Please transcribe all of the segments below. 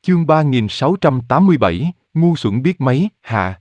Chương 3687, ngu xuẩn biết mấy, hạ.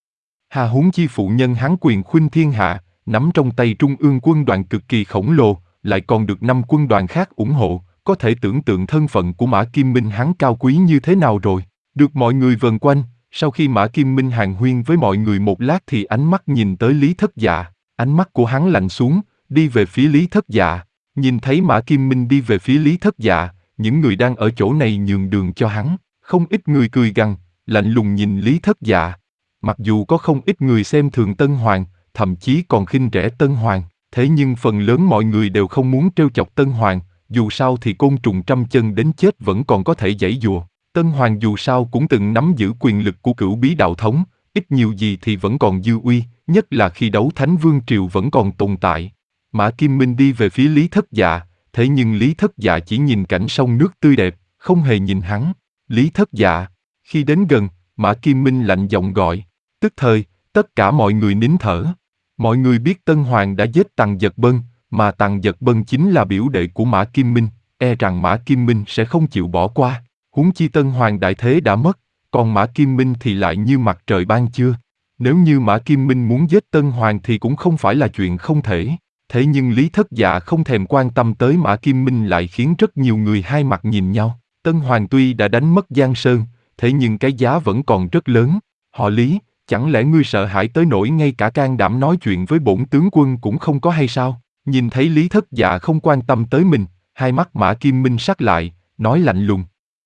Hà huống chi phụ nhân hắn quyền khuynh thiên hạ, nắm trong tay trung ương quân đoàn cực kỳ khổng lồ, lại còn được 5 quân đoàn khác ủng hộ, có thể tưởng tượng thân phận của Mã Kim Minh hắn cao quý như thế nào rồi. Được mọi người vần quanh, sau khi Mã Kim Minh hàn huyên với mọi người một lát thì ánh mắt nhìn tới Lý Thất Dạ, ánh mắt của hắn lạnh xuống, đi về phía Lý Thất Dạ. Nhìn thấy Mã Kim Minh đi về phía Lý Thất Dạ, những người đang ở chỗ này nhường đường cho hắn, không ít người cười gằn, lạnh lùng nhìn Lý Thất Dạ. Mặc dù có không ít người xem thường Tân Hoàng, thậm chí còn khinh rẻ Tân Hoàng, thế nhưng phần lớn mọi người đều không muốn trêu chọc Tân Hoàng, dù sao thì côn trùng trăm chân đến chết vẫn còn có thể giãy giụa. Tân Hoàng dù sao cũng từng nắm giữ quyền lực của Cửu Bí Đạo Thống, ít nhiều gì thì vẫn còn dư uy, nhất là khi Đấu Thánh Vương Triều vẫn còn tồn tại. Mã Kim Minh đi về phía Lý Thất Dạ, thế nhưng Lý Thất Dạ chỉ nhìn cảnh sông nước tươi đẹp, không hề nhìn hắn. Lý Thất Dạ. Khi đến gần, Mã Kim Minh lạnh giọng gọi. Tức thời, tất cả mọi người nín thở. Mọi người biết Tân Hoàng đã giết Tằng Giật Bân, mà Tằng Giật Bân chính là biểu đệ của Mã Kim Minh, e rằng Mã Kim Minh sẽ không chịu bỏ qua. Huống chi Tân Hoàng đại thế đã mất, còn Mã Kim Minh thì lại như mặt trời ban trưa. Nếu như Mã Kim Minh muốn giết Tân Hoàng thì cũng không phải là chuyện không thể. Thế nhưng Lý Thất Dạ không thèm quan tâm tới Mã Kim Minh lại khiến rất nhiều người hai mặt nhìn nhau. Tân Hoàng tuy đã đánh mất Giang Sơn, thế nhưng cái giá vẫn còn rất lớn. Họ Lý, chẳng lẽ ngươi sợ hãi tới nỗi ngay cả can đảm nói chuyện với bổn tướng quân cũng không có hay sao? Nhìn thấy Lý Thất Dạ không quan tâm tới mình, hai mắt Mã Kim Minh sắc lại, nói lạnh lùng.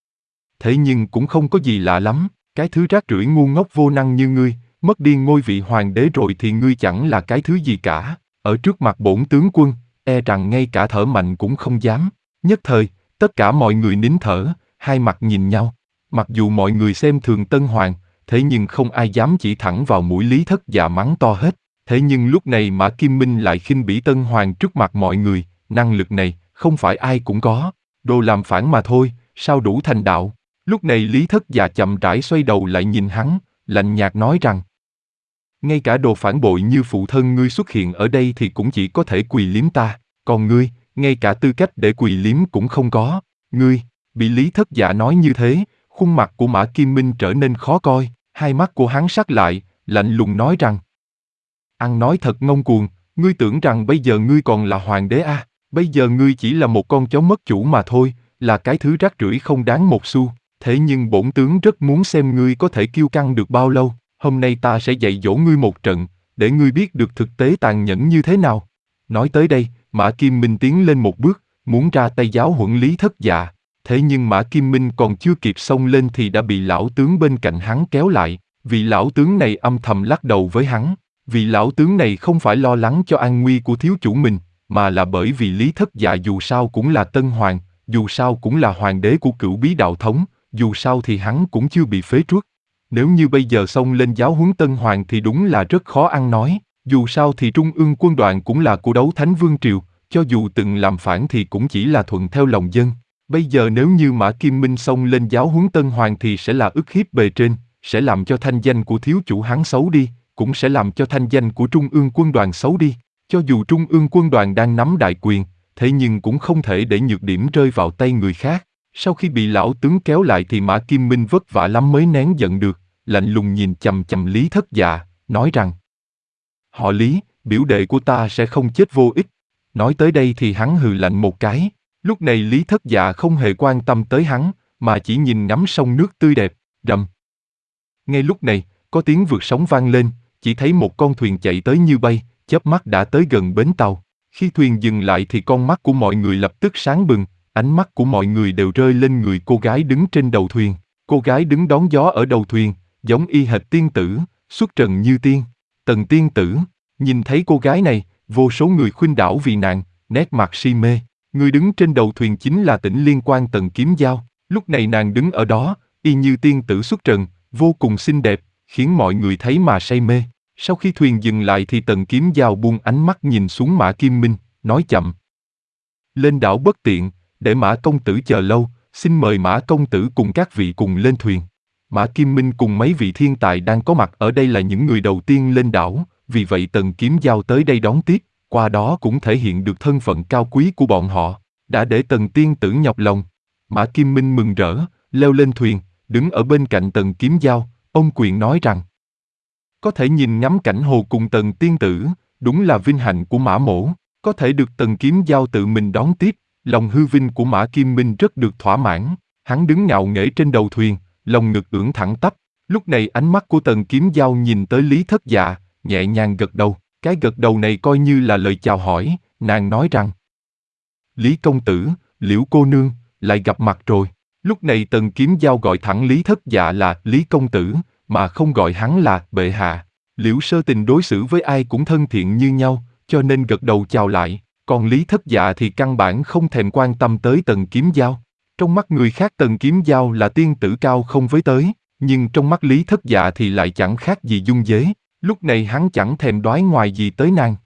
Thế nhưng cũng không có gì lạ lắm, cái thứ rác rưởi ngu ngốc vô năng như ngươi, mất đi ngôi vị hoàng đế rồi thì ngươi chẳng là cái thứ gì cả. Ở trước mặt bổn tướng quân, e rằng ngay cả thở mạnh cũng không dám. Nhất thời, tất cả mọi người nín thở, hai mặt nhìn nhau. Mặc dù mọi người xem thường Tân Hoàng, thế nhưng không ai dám chỉ thẳng vào mũi Lý Thất Dạ mắng to hết. Thế nhưng lúc này Mã Kim Minh lại khinh bỉ Tân Hoàng trước mặt mọi người, năng lực này, không phải ai cũng có. Đồ làm phản mà thôi, sao đủ thành đạo. Lúc này Lý Thất Dạ chậm rãi xoay đầu lại nhìn hắn, lạnh nhạt nói rằng: ngay cả đồ phản bội như phụ thân ngươi xuất hiện ở đây thì cũng chỉ có thể quỳ liếm ta, còn ngươi, ngay cả tư cách để quỳ liếm cũng không có. Ngươi, bị Lý Thất Dạ nói như thế, khuôn mặt của Mã Kim Minh trở nên khó coi, hai mắt của hắn sắc lại, lạnh lùng nói rằng: ăn nói thật ngông cuồng, ngươi tưởng rằng bây giờ ngươi còn là hoàng đế à? Bây giờ ngươi chỉ là một con chó mất chủ mà thôi, là cái thứ rác rưởi không đáng một xu. Thế nhưng bổn tướng rất muốn xem ngươi có thể kiêu căng được bao lâu. Hôm nay ta sẽ dạy dỗ ngươi một trận, để ngươi biết được thực tế tàn nhẫn như thế nào. Nói tới đây, Mã Kim Minh tiến lên một bước, muốn ra tay giáo huấn Lý Thất Dạ. Thế nhưng Mã Kim Minh còn chưa kịp xông lên thì đã bị lão tướng bên cạnh hắn kéo lại. Vị lão tướng này âm thầm lắc đầu với hắn. Vị lão tướng này không phải lo lắng cho an nguy của thiếu chủ mình, mà là bởi vì Lý Thất Dạ dù sao cũng là Tân Hoàng, dù sao cũng là hoàng đế của Cửu Bí Đạo Thống, dù sao thì hắn cũng chưa bị phế truất. Nếu như bây giờ xông lên giáo huấn Tân Hoàng thì đúng là rất khó ăn nói, dù sao thì Trung ương quân đoàn cũng là của Đấu Thánh Vương Triều, cho dù từng làm phản thì cũng chỉ là thuận theo lòng dân. Bây giờ nếu như Mã Kim Minh xông lên giáo huấn Tân Hoàng thì sẽ là ức hiếp bề trên, sẽ làm cho thanh danh của thiếu chủ hắn xấu đi, cũng sẽ làm cho thanh danh của Trung ương quân đoàn xấu đi. Cho dù Trung ương quân đoàn đang nắm đại quyền, thế nhưng cũng không thể để nhược điểm rơi vào tay người khác. Sau khi bị lão tướng kéo lại thì Mã Kim Minh vất vả lắm mới nén giận được, lạnh lùng nhìn chằm chằm Lý Thất Dạ, nói rằng: họ Lý, biểu đệ của ta sẽ không chết vô ích. Nói tới đây thì hắn hừ lạnh một cái. Lúc này Lý Thất Dạ không hề quan tâm tới hắn, mà chỉ nhìn ngắm sông nước tươi đẹp, rầm. Ngay lúc này, có tiếng vượt sóng vang lên, chỉ thấy một con thuyền chạy tới như bay, chớp mắt đã tới gần bến tàu. Khi thuyền dừng lại thì con mắt của mọi người lập tức sáng bừng, ánh mắt của mọi người đều rơi lên người cô gái đứng trên đầu thuyền. Cô gái đứng đón gió ở đầu thuyền, giống y hệt tiên tử, xuất trần như tiên. Tần tiên tử, nhìn thấy cô gái này, vô số người khuynh đảo vì nàng, nét mặt si mê. Người đứng trên đầu thuyền chính là Tĩnh Liên Quan Tần Kiếm Giao. Lúc này nàng đứng ở đó, y như tiên tử xuất trần, vô cùng xinh đẹp, khiến mọi người thấy mà say mê. Sau khi thuyền dừng lại thì Tần Kiếm Giao buông ánh mắt nhìn xuống Mã Kim Minh, nói chậm: lên đảo bất tiện, để Mã công tử chờ lâu, xin mời Mã công tử cùng các vị cùng lên thuyền. Mã Kim Minh cùng mấy vị thiên tài đang có mặt ở đây là những người đầu tiên lên đảo, vì vậy Tần Kiếm Giao tới đây đón tiếp, qua đó cũng thể hiện được thân phận cao quý của bọn họ, đã để Tần tiên tử nhọc lòng. Mã Kim Minh mừng rỡ, leo lên thuyền, đứng ở bên cạnh Tần Kiếm Giao, ông quyền nói rằng: có thể nhìn ngắm cảnh hồ cùng Tần tiên tử, đúng là vinh hạnh của Mã Mỗ, có thể được Tần Kiếm Giao tự mình đón tiếp, lòng hư vinh của Mã Kim Minh rất được thỏa mãn. Hắn đứng ngạo nghễ trên đầu thuyền, lòng ngực ưỡn thẳng tắp. Lúc này ánh mắt của Tần Kiếm Giao nhìn tới Lý Thất Dạ, nhẹ nhàng gật đầu. Cái gật đầu này coi như là lời chào hỏi, nàng nói rằng: Lý công tử, Liễu cô nương, lại gặp mặt rồi. Lúc này Tần Kiếm Giao gọi thẳng Lý Thất Dạ là Lý công tử, mà không gọi hắn là bệ hạ. Liễu Sơ Tình đối xử với ai cũng thân thiện như nhau, cho nên gật đầu chào lại. Còn Lý Thất Dạ thì căn bản không thèm quan tâm tới Tần Kiếm Giao. Trong mắt người khác Tần Kiếm Giao là tiên tử cao không với tới, nhưng trong mắt Lý Thất Dạ thì lại chẳng khác gì dung dế. Lúc này hắn chẳng thèm đoái ngoài gì tới nàng.